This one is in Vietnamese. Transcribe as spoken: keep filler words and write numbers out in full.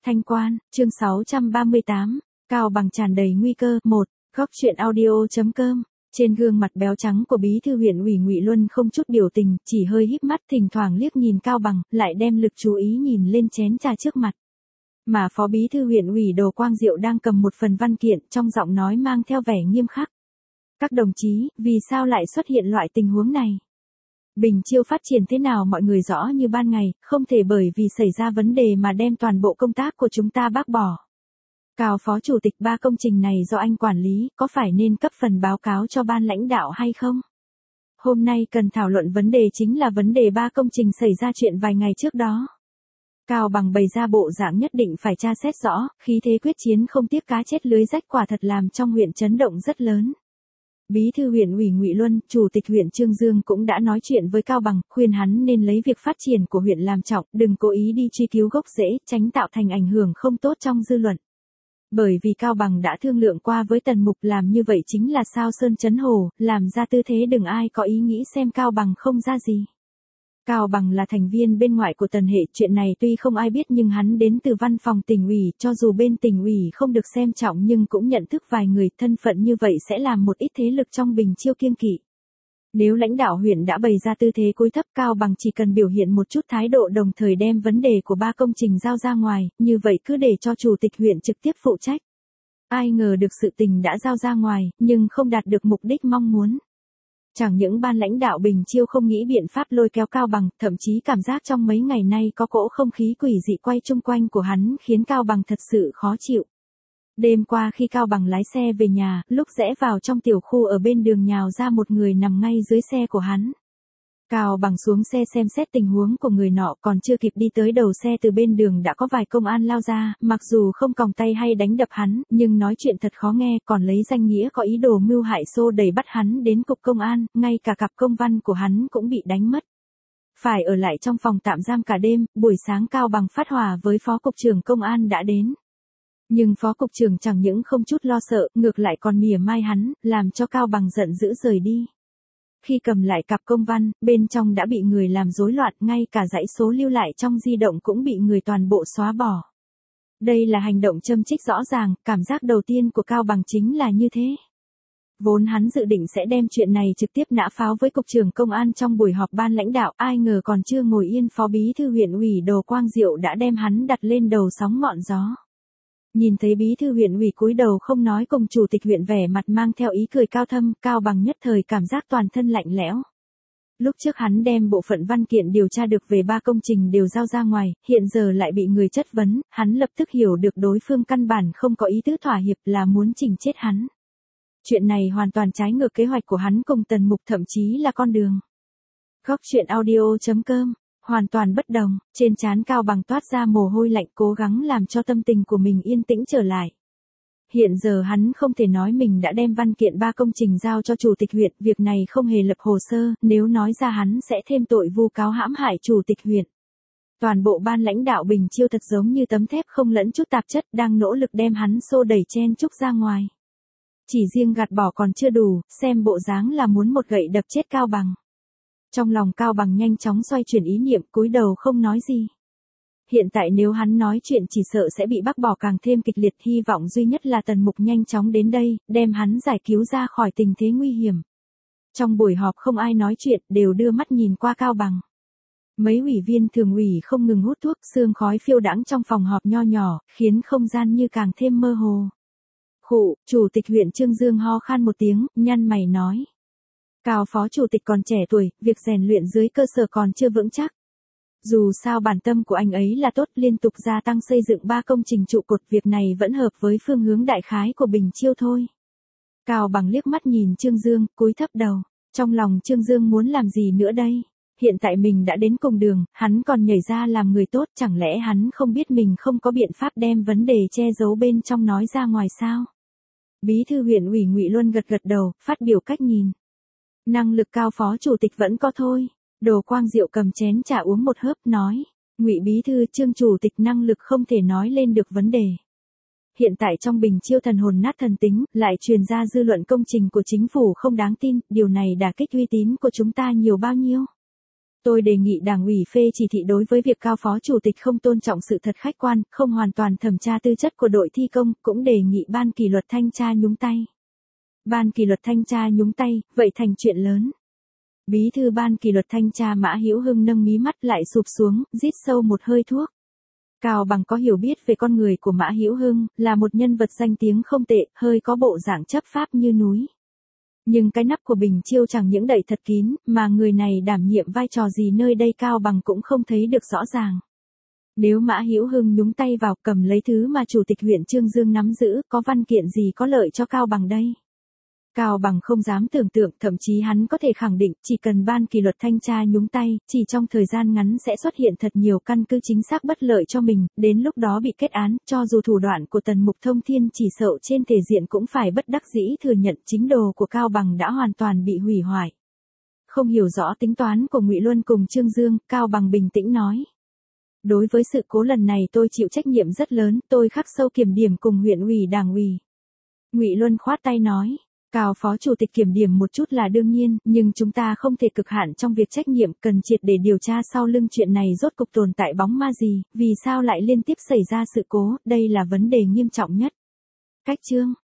Thanh Quan, chương sáu trăm ba mươi tám, Cao Bằng tràn đầy nguy cơ. một. Góc truyện audio.com. Trên gương mặt béo trắng của bí thư huyện ủy Ngụy Luân không chút biểu tình, chỉ hơi híp mắt thỉnh thoảng liếc nhìn Cao Bằng, lại đem lực chú ý nhìn lên chén trà trước mặt. Mà phó bí thư huyện ủy Đồ Quang Diệu đang cầm một phần văn kiện, trong giọng nói mang theo vẻ nghiêm khắc. Các đồng chí, vì sao lại xuất hiện loại tình huống này? Bình Chiêu phát triển thế nào mọi người rõ như ban ngày, không thể bởi vì xảy ra vấn đề mà đem toàn bộ công tác của chúng ta bác bỏ. Cao phó chủ tịch, ba công trình này do anh quản lý, có phải nên cấp phần báo cáo cho ban lãnh đạo hay không? Hôm nay cần thảo luận vấn đề chính là vấn đề ba công trình xảy ra chuyện vài ngày trước đó. Cao Bằng bày ra bộ dạng nhất định phải tra xét rõ, khí thế quyết chiến không tiếc cá chết lưới rách quả thật làm trong huyện chấn động rất lớn. Bí thư huyện ủy Ngụy Luân, chủ tịch huyện Trương Dương cũng đã nói chuyện với Cao Bằng, khuyên hắn nên lấy việc phát triển của huyện làm trọng, đừng cố ý đi truy cứu gốc rễ, tránh tạo thành ảnh hưởng không tốt trong dư luận. Bởi vì Cao Bằng đã thương lượng qua với Tần Mục, làm như vậy chính là sao sơn chấn hồ, làm ra tư thế đừng ai có ý nghĩ xem Cao Bằng không ra gì. Cao Bằng là thành viên bên ngoài của Tần Hệ, chuyện này tuy không ai biết nhưng hắn đến từ văn phòng tỉnh ủy, cho dù bên tỉnh ủy không được xem trọng nhưng cũng nhận thức vài người, thân phận như vậy sẽ làm một ít thế lực trong Bình Chiêu kiêng kỵ. Nếu lãnh đạo huyện đã bày ra tư thế cúi thấp, Cao Bằng chỉ cần biểu hiện một chút thái độ đồng thời đem vấn đề của ba công trình giao ra ngoài, như vậy cứ để cho chủ tịch huyện trực tiếp phụ trách. Ai ngờ được sự tình đã giao ra ngoài, nhưng không đạt được mục đích mong muốn. Chẳng những ban lãnh đạo Bình Chiêu không nghĩ biện pháp lôi kéo Cao Bằng, thậm chí cảm giác trong mấy ngày nay có cỗ không khí quỷ dị quay chung quanh của hắn khiến Cao Bằng thật sự khó chịu. Đêm qua khi Cao Bằng lái xe về nhà, lúc rẽ vào trong tiểu khu ở bên đường nhào ra một người nằm ngay dưới xe của hắn. Cao Bằng xuống xe xem xét tình huống của người nọ, còn chưa kịp đi tới đầu xe từ bên đường đã có vài công an lao ra, mặc dù không còng tay hay đánh đập hắn, nhưng nói chuyện thật khó nghe, còn lấy danh nghĩa có ý đồ mưu hại xô đẩy bắt hắn đến cục công an, ngay cả cặp công văn của hắn cũng bị đánh mất. Phải ở lại trong phòng tạm giam cả đêm, buổi sáng Cao Bằng phát hỏa với phó cục trưởng công an đã đến. Nhưng phó cục trưởng chẳng những không chút lo sợ, ngược lại còn mỉa mai hắn, làm cho Cao Bằng giận dữ rời đi. Khi cầm lại cặp công văn, bên trong đã bị người làm rối loạn, ngay cả dãy số lưu lại trong di động cũng bị người toàn bộ xóa bỏ. Đây là hành động châm chích rõ ràng, cảm giác đầu tiên của Cao Bằng chính là như thế. Vốn hắn dự định sẽ đem chuyện này trực tiếp nã pháo với cục trưởng công an trong buổi họp ban lãnh đạo, ai ngờ còn chưa ngồi yên phó bí thư huyện ủy Đồ Quang Diệu đã đem hắn đặt lên đầu sóng ngọn gió. Nhìn thấy bí thư huyện ủy cúi đầu không nói cùng chủ tịch huyện vẻ mặt mang theo ý cười cao thâm, Cao Bằng nhất thời cảm giác toàn thân lạnh lẽo. Lúc trước hắn đem bộ phận văn kiện điều tra được về ba công trình đều giao ra ngoài, hiện giờ lại bị người chất vấn, hắn lập tức hiểu được đối phương căn bản không có ý tứ thỏa hiệp, là muốn chỉnh chết hắn. Chuyện này hoàn toàn trái ngược kế hoạch của hắn cùng Tần Mục, thậm chí là con đường. Góc truyện audio.com. Hoàn toàn bất đồng, trên trán Cao Bằng toát ra mồ hôi lạnh, cố gắng làm cho tâm tình của mình yên tĩnh trở lại. Hiện giờ hắn không thể nói mình đã đem văn kiện ba công trình giao cho chủ tịch huyện, việc này không hề lập hồ sơ, nếu nói ra hắn sẽ thêm tội vu cáo hãm hại chủ tịch huyện. Toàn bộ ban lãnh đạo Bình Chiêu thật giống như tấm thép không lẫn chút tạp chất, đang nỗ lực đem hắn xô đẩy chen chúc ra ngoài. Chỉ riêng gạt bỏ còn chưa đủ, xem bộ dáng là muốn một gậy đập chết Cao Bằng. Trong lòng Cao Bằng nhanh chóng xoay chuyển ý niệm, cúi đầu không nói gì. Hiện tại nếu hắn nói chuyện chỉ sợ sẽ bị bác bỏ càng thêm kịch liệt, hy vọng duy nhất là Tần Mục nhanh chóng đến đây, đem hắn giải cứu ra khỏi tình thế nguy hiểm. Trong buổi họp không ai nói chuyện, đều đưa mắt nhìn qua Cao Bằng. Mấy ủy viên thường ủy không ngừng hút thuốc, sương khói phiêu đãng trong phòng họp nho nhỏ, khiến không gian như càng thêm mơ hồ. Khụ, chủ tịch huyện Trương Dương ho khan một tiếng, nhăn mày nói. Cao phó chủ tịch còn trẻ tuổi, việc rèn luyện dưới cơ sở còn chưa vững chắc. Dù sao bản tâm của anh ấy là tốt, liên tục gia tăng xây dựng ba công trình trụ cột, việc này vẫn hợp với phương hướng đại khái của Bình Chiêu thôi. Cao Bằng liếc mắt nhìn Trương Dương, cúi thấp đầu. Trong lòng Trương Dương muốn làm gì nữa đây? Hiện tại mình đã đến cùng đường, hắn còn nhảy ra làm người tốt, chẳng lẽ hắn không biết mình không có biện pháp đem vấn đề che giấu bên trong nói ra ngoài sao? Bí thư huyện ủy Ngụy Luân gật gật đầu, phát biểu cách nhìn. Năng lực Cao phó chủ tịch vẫn có thôi. Đồ Quang Diệu cầm chén trà uống một hớp, nói. Ngụy bí thư, Trương chủ tịch năng lực không thể nói lên được vấn đề. Hiện tại trong Bình Chiêu thần hồn nát thần tính, lại truyền ra dư luận công trình của chính phủ không đáng tin, điều này đả kích uy tín của chúng ta nhiều bao nhiêu. Tôi đề nghị Đảng ủy phê chỉ thị đối với việc Cao Phó Chủ tịch không tôn trọng sự thật khách quan, không hoàn toàn thẩm tra tư chất của đội thi công, cũng đề nghị Ban kỷ luật thanh tra nhúng tay. Ban kỷ luật thanh tra nhúng tay, vậy thành chuyện lớn. Bí thư Ban kỷ luật thanh tra Mã Hữu Hưng nâng mí mắt lại sụp xuống, rít sâu một hơi thuốc. Cao Bằng có hiểu biết về con người của Mã Hữu Hưng, là một nhân vật danh tiếng không tệ, hơi có bộ dạng chấp pháp như núi. Nhưng cái nắp của bình chiêu chẳng những đậy thật kín, mà người này đảm nhiệm vai trò gì nơi đây Cao Bằng cũng không thấy được rõ ràng. Nếu Mã Hữu Hưng nhúng tay vào cầm lấy thứ mà Chủ tịch huyện Chương Dương nắm giữ, có văn kiện gì có lợi cho Cao Bằng đây? Cao Bằng không dám tưởng tượng, thậm chí hắn có thể khẳng định, chỉ cần Ban kỷ luật thanh tra nhúng tay, chỉ trong thời gian ngắn sẽ xuất hiện thật nhiều căn cứ chính xác bất lợi cho mình, đến lúc đó bị kết án, cho dù thủ đoạn của Tần Mục Thông Thiên chỉ sợ trên thể diện cũng phải bất đắc dĩ thừa nhận chính đồ của Cao Bằng đã hoàn toàn bị hủy hoại. Không hiểu rõ tính toán của Ngụy Luân cùng Chương Dương, Cao Bằng bình tĩnh nói. Đối với sự cố lần này tôi chịu trách nhiệm rất lớn, tôi khắc sâu kiểm điểm cùng huyện ủy Đảng ủy. Ngụy Luân khoát tay nói. Cao Phó Chủ tịch kiểm điểm một chút là đương nhiên, nhưng chúng ta không thể cực hạn trong việc trách nhiệm, cần triệt để điều tra sau lưng chuyện này rốt cục tồn tại bóng ma gì, vì sao lại liên tiếp xảy ra sự cố, đây là vấn đề nghiêm trọng nhất. Cách chương